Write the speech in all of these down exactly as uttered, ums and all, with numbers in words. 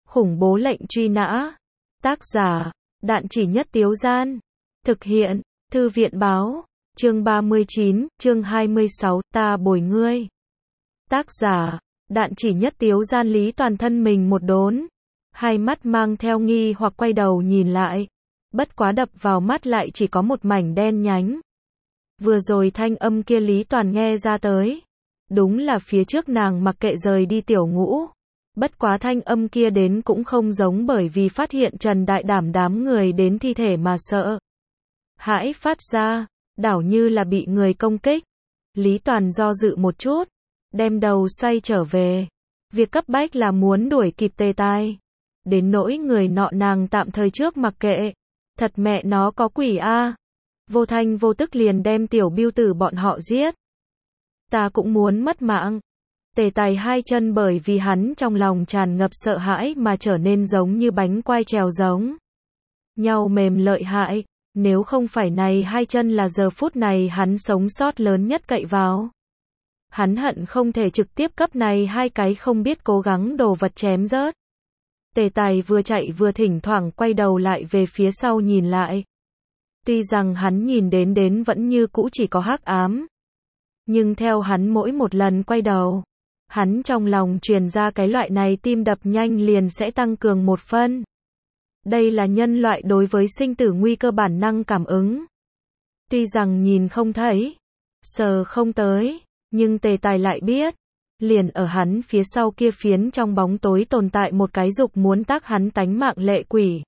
Khủng bố lệnh truy nã. Tác giả, Đạn Chỉ Nhất Tiếu Gian. Thực hiện, Thư viện báo. Chương ba mươi chín, chương hai mươi sáu, ta bồi ngươi. Tác giả, Đạn Chỉ Nhất Tiếu Gian. Lý Toàn thân mình một đốn. Hai mắt mang theo nghi hoặc quay đầu nhìn lại. Bất quá đập vào mắt lại chỉ có một mảnh đen nhánh. Vừa rồi thanh âm kia Lý Toàn nghe ra tới. Đúng là phía trước nàng mặc kệ rời đi tiểu ngũ. Bất quá thanh âm kia đến cũng không giống, bởi vì phát hiện Trần Đại Đảm đám người đến thi thể mà sợ hãi phát ra, đảo như là bị người công kích. Lý Toàn do dự một chút, đem đầu xoay trở về. Việc cấp bách là muốn đuổi kịp Tề Tài. Đến nỗi người nọ nàng tạm thời trước mặc kệ. Thật mẹ nó có quỷ a. Vô thanh vô tức liền đem tiểu Biêu tử bọn họ giết. Ta cũng muốn mất mạng. Tề Tài hai chân bởi vì hắn trong lòng tràn ngập sợ hãi mà trở nên giống như bánh quai trèo giống nhau mềm lợi hại. Nếu không phải này hai chân là giờ phút này hắn sống sót lớn nhất cậy vào. Hắn hận không thể trực tiếp cấp này hai cái không biết cố gắng đồ vật chém rớt. Tề Tài vừa chạy vừa thỉnh thoảng quay đầu lại về phía sau nhìn lại. Tuy rằng hắn nhìn đến đến vẫn như cũ chỉ có hắc ám. Nhưng theo hắn mỗi một lần quay đầu, hắn trong lòng truyền ra cái loại này tim đập nhanh liền sẽ tăng cường một phân. Đây là nhân loại đối với sinh tử nguy cơ bản năng cảm ứng. Tuy rằng nhìn không thấy, sờ không tới, nhưng Tề Tài lại biết, liền ở hắn phía sau kia phiến trong bóng tối tồn tại một cái dục muốn tác hắn tánh mạng lệ quỷ.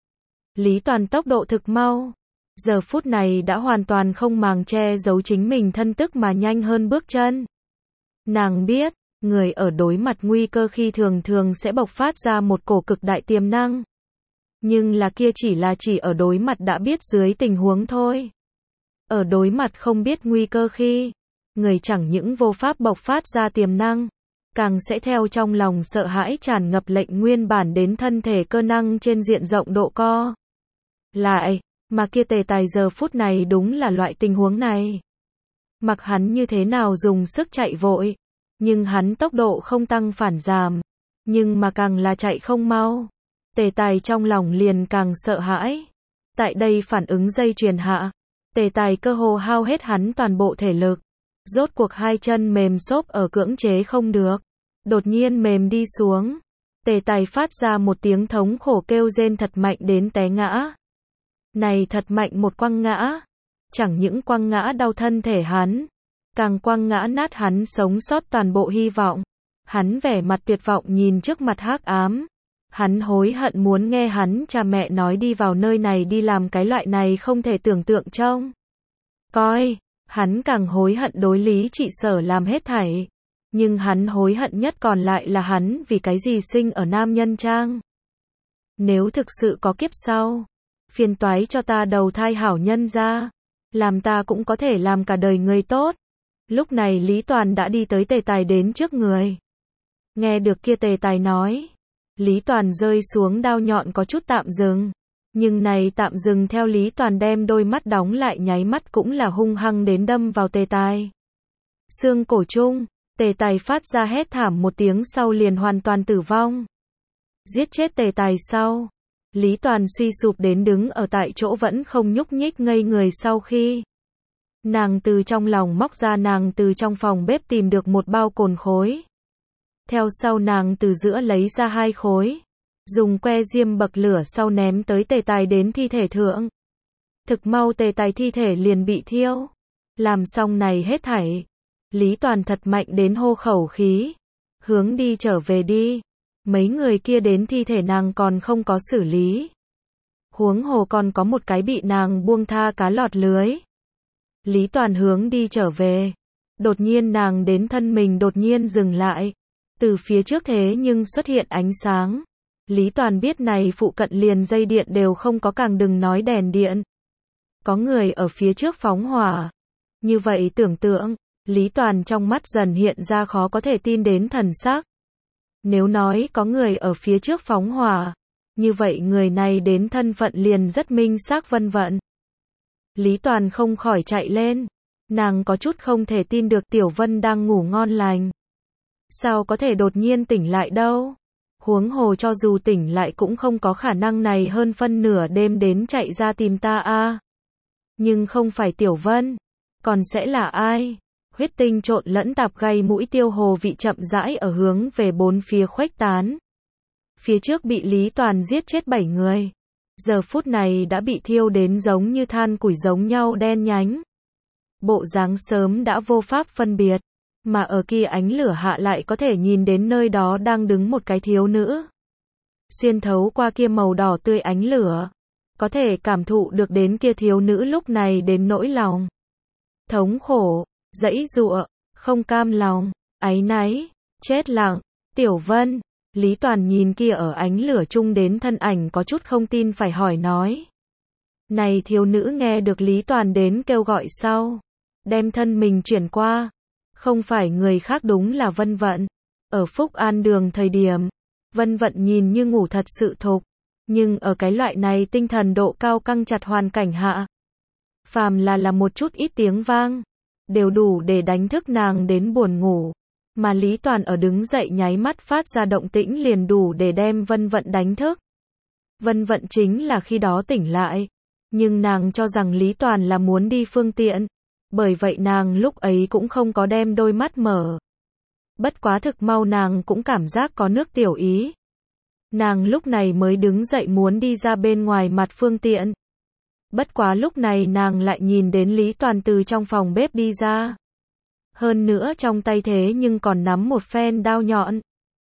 Lý Toàn tốc độ thực mau, giờ phút này đã hoàn toàn không màng che giấu chính mình thân tức mà nhanh hơn bước chân. Nàng biết, người ở đối mặt nguy cơ khi thường thường sẽ bộc phát ra một cổ cực đại tiềm năng. Nhưng là kia chỉ là chỉ ở đối mặt đã biết dưới tình huống thôi. Ở đối mặt không biết nguy cơ khi, người chẳng những vô pháp bộc phát ra tiềm năng, càng sẽ theo trong lòng sợ hãi tràn ngập lệnh nguyên bản đến thân thể cơ năng trên diện rộng độ co. Lại, mà kia Tề Tài giờ phút này đúng là loại tình huống này. Mặc hắn như thế nào dùng sức chạy vội, nhưng hắn tốc độ không tăng phản giảm, nhưng mà càng là chạy không mau. Tề Tài trong lòng liền càng sợ hãi. Tại đây phản ứng dây chuyền hạ, Tề Tài cơ hồ hao hết hắn toàn bộ thể lực. Rốt cuộc hai chân mềm xốp ở cưỡng chế không được. Đột nhiên mềm đi xuống. Tề Tài phát ra một tiếng thống khổ kêu rên thật mạnh đến té ngã. Này thật mạnh một quăng ngã. Chẳng những quăng ngã đau thân thể hắn, càng quăng ngã nát hắn sống sót toàn bộ hy vọng. Hắn vẻ mặt tuyệt vọng nhìn trước mặt hắc ám. Hắn hối hận muốn nghe hắn cha mẹ nói đi vào nơi này đi làm cái loại này không thể tưởng tượng trông coi. Hắn càng hối hận đối Lý Trị Sở làm hết thảy. Nhưng hắn hối hận nhất còn lại là hắn vì cái gì sinh ở nam nhân trang. Nếu thực sự có kiếp sau, phiền toái cho ta đầu thai hảo nhân ra, làm ta cũng có thể làm cả đời người tốt. Lúc này Lý Toàn đã đi tới Tề Tài đến trước người. Nghe được kia Tề Tài nói, Lý Toàn rơi xuống đao nhọn có chút tạm dừng. Nhưng này tạm dừng theo Lý Toàn đem đôi mắt đóng lại nháy mắt cũng là hung hăng đến đâm vào Tề Tài. Xương cổ chung, Tề Tài phát ra hét thảm một tiếng sau liền hoàn toàn tử vong. Giết chết Tề Tài sau, Lý Toàn suy sụp đến đứng ở tại chỗ vẫn không nhúc nhích ngây người sau khi. Nàng từ trong lòng móc ra nàng từ trong phòng bếp tìm được một bao cồn khối. Theo sau nàng từ giữa lấy ra hai khối. Dùng que diêm bậc lửa sau ném tới Tề Tài đến thi thể thượng. Thực mau Tề Tài thi thể liền bị thiêu. Làm xong này hết thảy. Lý Toàn thật mạnh đến hô khẩu khí. Hướng đi trở về đi. Mấy người kia đến thi thể nàng còn không có xử lý. Huống hồ còn có một cái bị nàng buông tha cá lọt lưới. Lý Toàn hướng đi trở về. Đột nhiên nàng đến thân mình đột nhiên dừng lại. Từ phía trước thế nhưng xuất hiện ánh sáng. Lý Toàn biết này phụ cận liền dây điện đều không có, càng đừng nói đèn điện. Có người ở phía trước phóng hỏa. Như vậy tưởng tượng, Lý Toàn trong mắt dần hiện ra khó có thể tin đến thần sắc. Nếu nói có người ở phía trước phóng hỏa, như vậy người này đến thân phận liền rất minh xác vân vận. Lý Toàn không khỏi chạy lên. Nàng có chút không thể tin được Tiểu Vân đang ngủ ngon lành. Sao có thể đột nhiên tỉnh lại đâu? Huống hồ cho dù tỉnh lại cũng không có khả năng này hơn phân nửa đêm đến chạy ra tìm ta a. Nhưng không phải Tiểu Vân, còn sẽ là ai? Huyết tinh trộn lẫn tạp gây mũi Tiêu Hồ vị chậm rãi ở hướng về bốn phía khuếch tán. Phía trước bị Lý Toàn giết chết bảy người. Giờ phút này đã bị thiêu đến giống như than củi giống nhau đen nhánh. Bộ dáng sớm đã vô pháp phân biệt. Mà ở kia ánh lửa hạ lại có thể nhìn đến nơi đó đang đứng một cái thiếu nữ. Xuyên thấu qua kia màu đỏ tươi ánh lửa. Có thể cảm thụ được đến kia thiếu nữ lúc này đến nỗi lòng. Thống khổ, giãy giụa, không cam lòng, áy náy, chết lặng. Tiểu Vân, Lý Toàn nhìn kia ở ánh lửa chung đến thân ảnh có chút không tin phải hỏi nói. Này thiếu nữ nghe được Lý Toàn đến kêu gọi sau. Đem thân mình chuyển qua. Không phải người khác đúng là Vân Vận. Ở Phúc An đường thời điểm, Vân Vận nhìn như ngủ thật sự thục. Nhưng ở cái loại này tinh thần độ cao căng chặt hoàn cảnh hạ. Phàm là là một chút ít tiếng vang. Đều đủ để đánh thức nàng đến buồn ngủ. Mà Lý Toàn ở đứng dậy nháy mắt phát ra động tĩnh liền đủ để đem Vân Vận đánh thức. Vân Vận chính là khi đó tỉnh lại. Nhưng nàng cho rằng Lý Toàn là muốn đi phương tiện. Bởi vậy nàng lúc ấy cũng không có đem đôi mắt mở. Bất quá thực mau nàng cũng cảm giác có nước tiểu ý. Nàng lúc này mới đứng dậy muốn đi ra bên ngoài mặt phương tiện. Bất quá lúc này nàng lại nhìn đến Lý Toàn từ trong phòng bếp đi ra. Hơn nữa trong tay thế nhưng còn nắm một phen đao nhọn.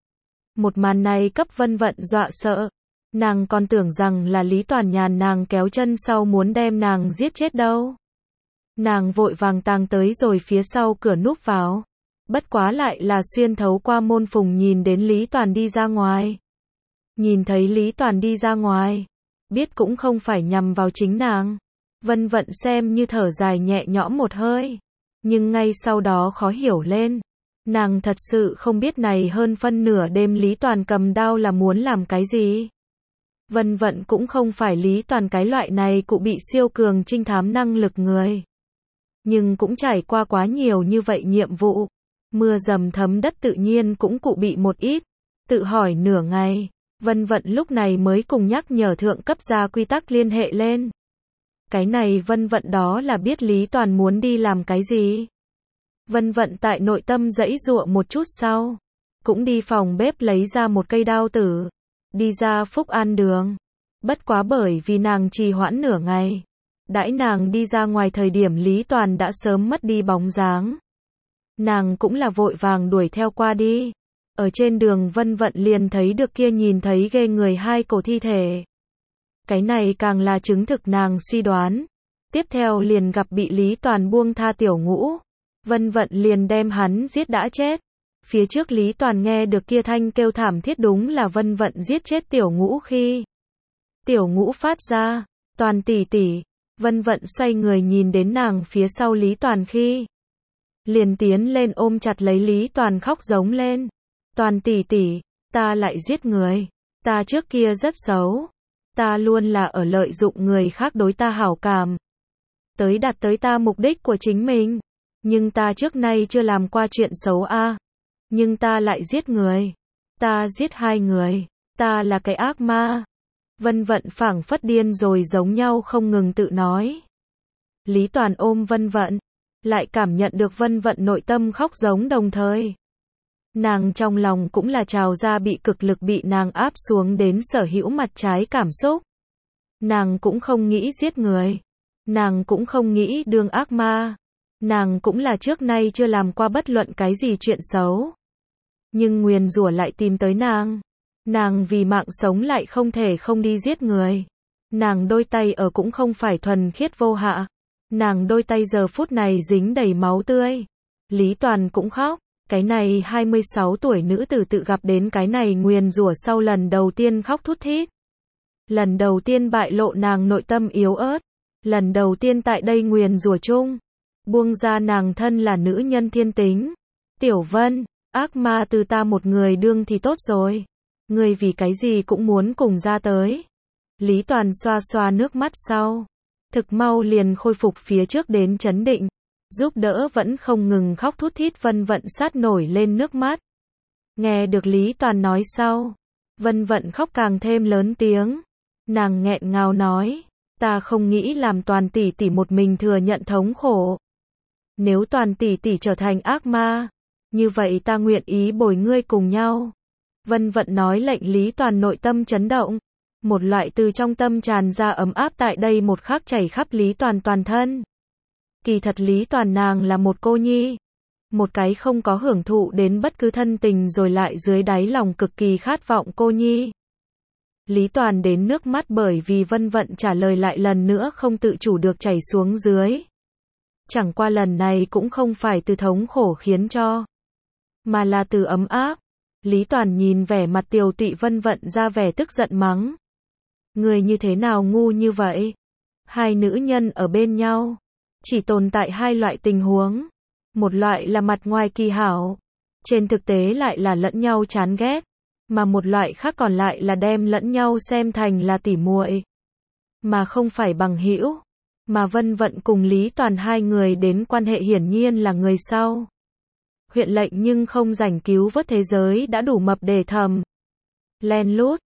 Một màn này cấp Vân Vận dọa sợ. Nàng còn tưởng rằng là Lý Toàn nhàn nàng kéo chân sau muốn đem nàng giết chết đâu. Nàng vội vàng tàng tới rồi phía sau cửa núp vào. Bất quá lại là xuyên thấu qua môn phùng nhìn đến Lý Toàn đi ra ngoài. Nhìn thấy Lý Toàn đi ra ngoài. Biết cũng không phải nhằm vào chính nàng. Vân Vận xem như thở dài nhẹ nhõm một hơi. Nhưng ngay sau đó khó hiểu lên. Nàng thật sự không biết này hơn phân nửa đêm Lý Toàn cầm đao là muốn làm cái gì. Vân Vận cũng không phải Lý Toàn cái loại này cụ bị siêu cường trinh thám năng lực người. Nhưng cũng trải qua quá nhiều như vậy nhiệm vụ. Mưa dầm thấm đất tự nhiên cũng cụ bị một ít. Tự hỏi nửa ngày. Vân Vận lúc này mới cùng nhắc nhở thượng cấp ra quy tắc liên hệ lên. Cái này Vân Vận đó là biết Lý Toàn muốn đi làm cái gì. Vân Vận tại nội tâm giãy giụa một chút sau. Cũng đi phòng bếp lấy ra một cây đao tử. Đi ra Phúc An đường. Bất quá bởi vì nàng trì hoãn nửa ngày. Đãi nàng đi ra ngoài thời điểm Lý Toàn đã sớm mất đi bóng dáng. Nàng cũng là vội vàng đuổi theo qua đi. Ở trên đường Vân Vận liền thấy được kia nhìn thấy ghê người hai cổ thi thể. Cái này càng là chứng thực nàng suy đoán. Tiếp theo liền gặp bị Lý Toàn buông tha Tiểu Ngũ. Vân Vận liền đem hắn giết đã chết. Phía trước Lý Toàn nghe được kia thanh kêu thảm thiết đúng là Vân Vận giết chết Tiểu Ngũ khi. Tiểu Ngũ phát ra, Toàn tỷ tỷ. Vân Vận xoay người nhìn đến nàng phía sau Lý Toàn khi. Liền tiến lên ôm chặt lấy Lý Toàn khóc giống lên. Toàn tỷ tỷ, ta lại giết người. Ta trước kia rất xấu. Ta luôn là ở lợi dụng người khác đối ta hảo cảm. Tới đạt tới ta mục đích của chính mình. Nhưng ta trước nay chưa làm qua chuyện xấu a. Nhưng ta lại giết người. Ta giết hai người. Ta là cái ác ma. Vân Vận phảng phất điên rồi giống nhau không ngừng tự nói. Lý Toàn ôm Vân Vận. Lại cảm nhận được Vân Vận nội tâm khóc giống đồng thời. Nàng trong lòng cũng là trào ra bị cực lực bị nàng áp xuống đến sở hữu mặt trái cảm xúc. Nàng cũng không nghĩ giết người. Nàng cũng không nghĩ đương ác ma. Nàng cũng là trước nay chưa làm qua bất luận cái gì chuyện xấu. Nhưng nguyền rủa lại tìm tới nàng. Nàng vì mạng sống lại không thể không đi giết người. Nàng đôi tay ở cũng không phải thuần khiết vô hạ. Nàng đôi tay giờ phút này dính đầy máu tươi. Lý Toàn cũng khóc. Cái này hai mươi sáu tuổi nữ tử tự gặp đến cái này nguyền rủa sau lần đầu tiên khóc thút thít. Lần đầu tiên bại lộ nàng nội tâm yếu ớt. Lần đầu tiên tại đây nguyền rủa chung. Buông ra nàng thân là nữ nhân thiên tính. Tiểu Vân, ác ma từ ta một người đương thì tốt rồi. Người vì cái gì cũng muốn cùng ra tới. Lý Toàn xoa xoa nước mắt sau. Thực mau liền khôi phục phía trước đến chấn định. Giúp đỡ vẫn không ngừng khóc thút thít Vân Vận sát nổi lên nước mắt. Nghe được Lý Toàn nói sau. Vân Vận khóc càng thêm lớn tiếng. Nàng nghẹn ngào nói, ta không nghĩ làm Toàn tỷ tỷ một mình thừa nhận thống khổ. Nếu Toàn tỷ tỷ trở thành ác ma, như vậy ta nguyện ý bồi ngươi cùng nhau. Vân Vận nói lệnh Lý Toàn nội tâm chấn động. Một loại từ trong tâm tràn ra ấm áp tại đây một khắc chảy khắp Lý Toàn toàn thân. Kỳ thật Lý Toàn nàng là một cô nhi. Một cái không có hưởng thụ đến bất cứ thân tình rồi lại dưới đáy lòng cực kỳ khát vọng cô nhi. Lý Toàn đến nước mắt bởi vì Vân Vận trả lời lại lần nữa không tự chủ được chảy xuống dưới. Chẳng qua lần này cũng không phải từ thống khổ khiến cho, mà là từ ấm áp. Lý Toàn nhìn vẻ mặt tiều tụy Vân Vận ra vẻ tức giận mắng. Người như thế nào ngu như vậy? Hai nữ nhân ở bên nhau, chỉ tồn tại hai loại tình huống. Một loại là mặt ngoài kỳ hảo, trên thực tế lại là lẫn nhau chán ghét. Mà một loại khác còn lại là đem lẫn nhau xem thành là tỉ muội, mà không phải bằng hữu. Mà Vân Vận cùng Lý Toàn hai người đến quan hệ hiển nhiên là người sau. Huyện lệnh nhưng không rảnh cứu vớt thế giới đã đủ mập để thầm. Len lút,